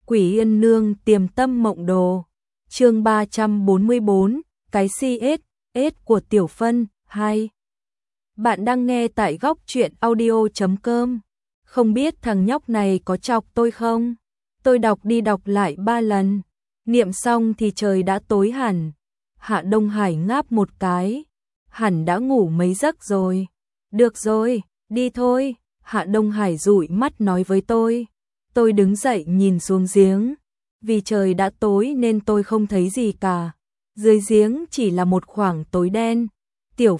Quỷ Yên Nương Tiềm Tâm Mộng Đồ. Chương 344, cái CS của Tiểu Phân 2. Bạn đang nghe tại góc truyện audio.com. Không biết thằng nhóc này có chọc tôi không? Tôi đọc đi đọc lại 3 lần. Niệm xong thì trời đã tối hẳn. Hạ Đông Hải ngáp một cái. Hẳn đã ngủ mấy giấc rồi. Được rồi, đi thôi. Hạ Đông Hải dụi mắt nói với tôi. Tôi đứng dậy nhìn xuống giếng. Vì trời đã tối nên tôi không thấy gì cả. Dưới giếng chỉ là một khoảng tối đen. Tiểu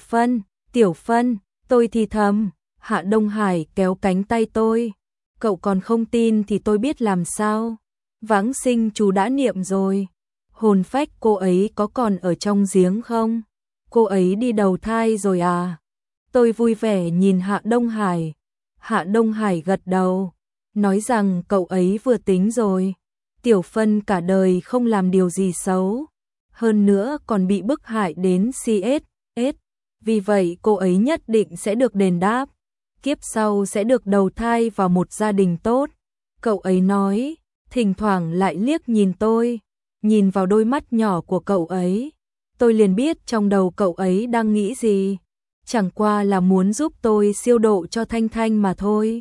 Phân, tôi thì thầm. Hạ Đông Hải kéo cánh tay tôi. Cậu còn không tin thì tôi biết làm sao. Vãng sinh chú đã niệm rồi. Hồn phách cô ấy có còn ở trong giếng không? Cô ấy đi đầu thai rồi à? Tôi vui vẻ nhìn Hạ Đông Hải. Hạ Đông Hải gật đầu, nói rằng cậu ấy vừa tính rồi. Tiểu Phân cả đời không làm điều gì xấu, hơn nữa còn bị bức hại đến CS. Vì vậy cô ấy nhất định sẽ được đền đáp. Kiếp sau sẽ được đầu thai vào một gia đình tốt. Cậu ấy nói, thỉnh thoảng lại liếc nhìn tôi, nhìn vào đôi mắt nhỏ của cậu ấy. Tôi liền biết trong đầu cậu ấy đang nghĩ gì. Chẳng qua là muốn giúp tôi siêu độ cho Thanh Thanh mà thôi.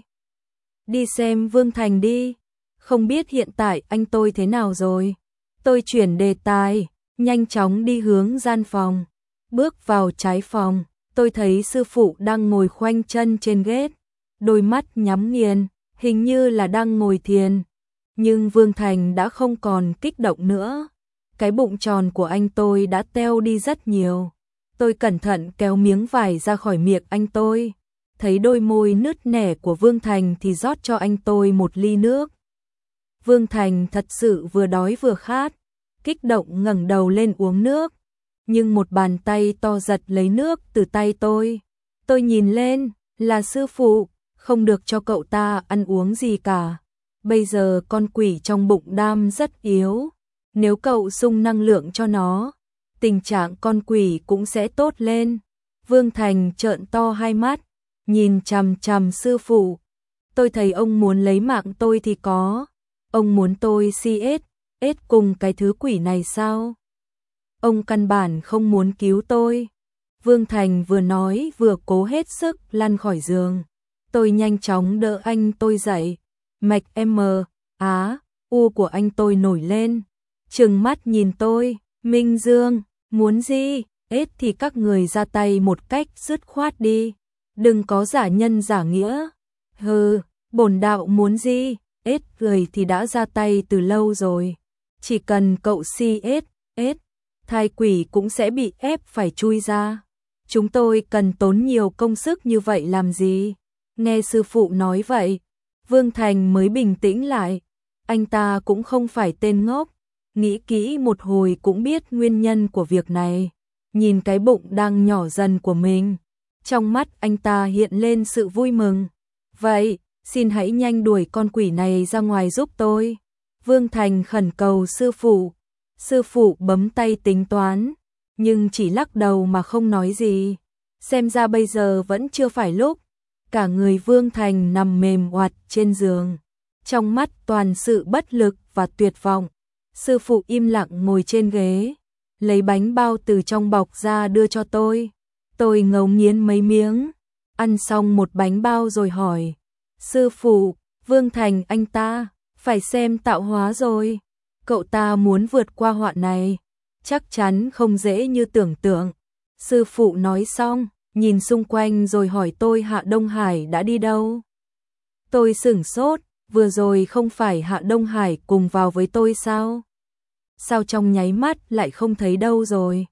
Đi xem Vương Thành đi. Không biết hiện tại anh tôi thế nào rồi. Tôi chuyển đề tài, nhanh chóng đi hướng gian phòng. Bước vào trái phòng, tôi thấy sư phụ đang ngồi khoanh chân trên ghế. Đôi mắt nhắm nghiền, hình như là đang ngồi thiền. Nhưng Vương Thành đã không còn kích động nữa. Cái bụng tròn của anh tôi đã teo đi rất nhiều. Tôi cẩn thận kéo miếng vải ra khỏi miệng anh tôi. Thấy đôi môi nứt nẻ của Vương Thành thì rót cho anh tôi một ly nước. Vương Thành thật sự vừa đói vừa khát, kích động ngẩng đầu lên uống nước. Nhưng một bàn tay to giật lấy nước từ tay tôi. Tôi nhìn lên, là sư phụ, không được cho cậu ta ăn uống gì cả. Bây giờ con quỷ trong bụng đam rất yếu. Nếu cậu sung năng lượng cho nó, tình trạng con quỷ cũng sẽ tốt lên. Vương Thành trợn to hai mắt, nhìn chằm chằm sư phụ. Tôi thấy ông muốn lấy mạng tôi thì có. Ông muốn tôi CS cùng cái thứ quỷ này sao? Ông căn bản không muốn cứu tôi. Vương Thành vừa nói vừa cố hết sức lăn khỏi giường. Tôi nhanh chóng đỡ anh tôi dậy. Mạch U của anh tôi nổi lên. Trừng mắt nhìn tôi. Minh Dương, muốn gì? Thì các người ra tay một cách dứt khoát đi. Đừng có giả nhân giả nghĩa. Hừ, bổn đạo muốn gì? Người thì đã ra tay từ lâu rồi. Chỉ cần cậu CS, thai quỷ cũng sẽ bị ép phải chui ra. Chúng tôi cần tốn nhiều công sức như vậy làm gì? Nghe sư phụ nói vậy, Vương Thành mới bình tĩnh lại. Anh ta cũng không phải tên ngốc. Nghĩ kỹ một hồi cũng biết nguyên nhân của việc này. Nhìn cái bụng đang nhỏ dần của mình, trong mắt anh ta hiện lên sự vui mừng. Vậy, xin hãy nhanh đuổi con quỷ này ra ngoài giúp tôi. Vương Thành khẩn cầu sư phụ. Sư phụ bấm tay tính toán, nhưng chỉ lắc đầu mà không nói gì. Xem ra bây giờ vẫn chưa phải lúc. Cả người Vương Thành nằm mềm oặt trên giường, trong mắt toàn sự bất lực và tuyệt vọng. Sư phụ im lặng ngồi trên ghế, lấy bánh bao từ trong bọc ra đưa cho tôi. Tôi ngấu nghiến mấy miếng, ăn xong một bánh bao rồi hỏi. Sư phụ, Vương Thành anh ta, phải xem tạo hóa rồi. Cậu ta muốn vượt qua họa này, chắc chắn không dễ như tưởng tượng. Sư phụ nói xong, nhìn xung quanh rồi hỏi tôi Hạ Đông Hải đã đi đâu. Tôi sửng sốt, vừa rồi không phải Hạ Đông Hải cùng vào với tôi sao? Sao trong nháy mắt lại không thấy đâu rồi?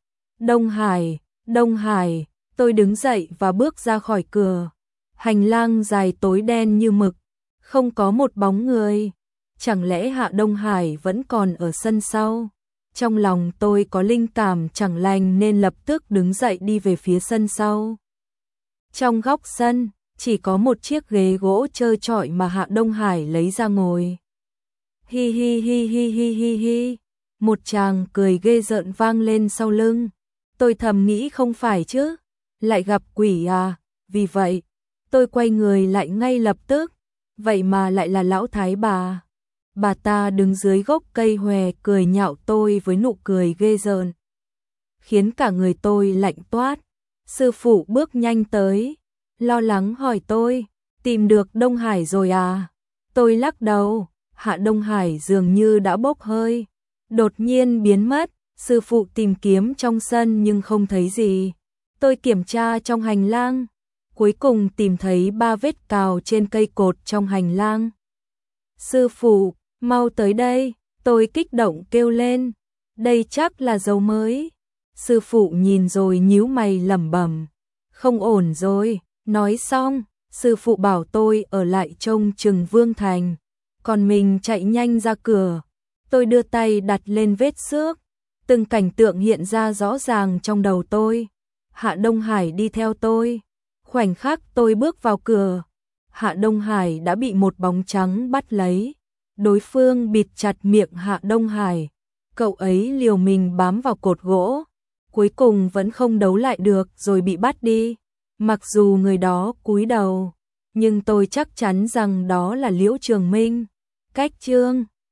Đông Hải, tôi đứng dậy và bước ra khỏi cửa. Hành lang dài tối đen như mực, không có một bóng người. Chẳng lẽ Hạ Đông Hải vẫn còn ở sân sau? Trong lòng tôi có linh cảm chẳng lành nên lập tức đứng dậy đi về phía sân sau. Trong góc sân, chỉ có một chiếc ghế gỗ trơ trọi mà Hạ Đông Hải lấy ra ngồi. Hi hi hi hi hi hi hi. Một tràng cười ghê rợn vang lên sau lưng. Tôi thầm nghĩ không phải chứ, lại gặp quỷ à? Vì vậy, tôi quay người lại ngay lập tức. Vậy mà lại là lão thái bà. Bà ta đứng dưới gốc cây hòe cười nhạo tôi với nụ cười ghê rợn, khiến cả người tôi lạnh toát. Sư phụ bước nhanh tới, lo lắng hỏi tôi, tìm được Đông Hải rồi à? Tôi lắc đầu, Hạ Đông Hải dường như đã bốc hơi, đột nhiên biến mất. Sư phụ tìm kiếm trong sân nhưng không thấy gì. Tôi kiểm tra trong hành lang, cuối cùng tìm thấy 3 vết cào trên cây cột trong hành lang. Sư phụ, mau tới đây, tôi kích động kêu lên, đây chắc là dấu mới. Sư phụ nhìn rồi nhíu mày lẩm bẩm, không ổn rồi. Nói xong, sư phụ bảo tôi ở lại trông chừng Vương Thành, còn mình chạy nhanh ra cửa. Tôi đưa tay đặt lên vết xước, từng cảnh tượng hiện ra rõ ràng trong đầu tôi. Hạ Đông Hải đi theo tôi. Khoảnh khắc tôi bước vào cửa, Hạ Đông Hải đã bị một bóng trắng bắt lấy. Đối phương bịt chặt miệng Hạ Đông Hải. Cậu ấy liều mình bám vào cột gỗ, cuối cùng vẫn không đấu lại được rồi bị bắt đi. Mặc dù người đó cúi đầu, nhưng tôi chắc chắn rằng đó là Liễu Trường Minh. Cách chương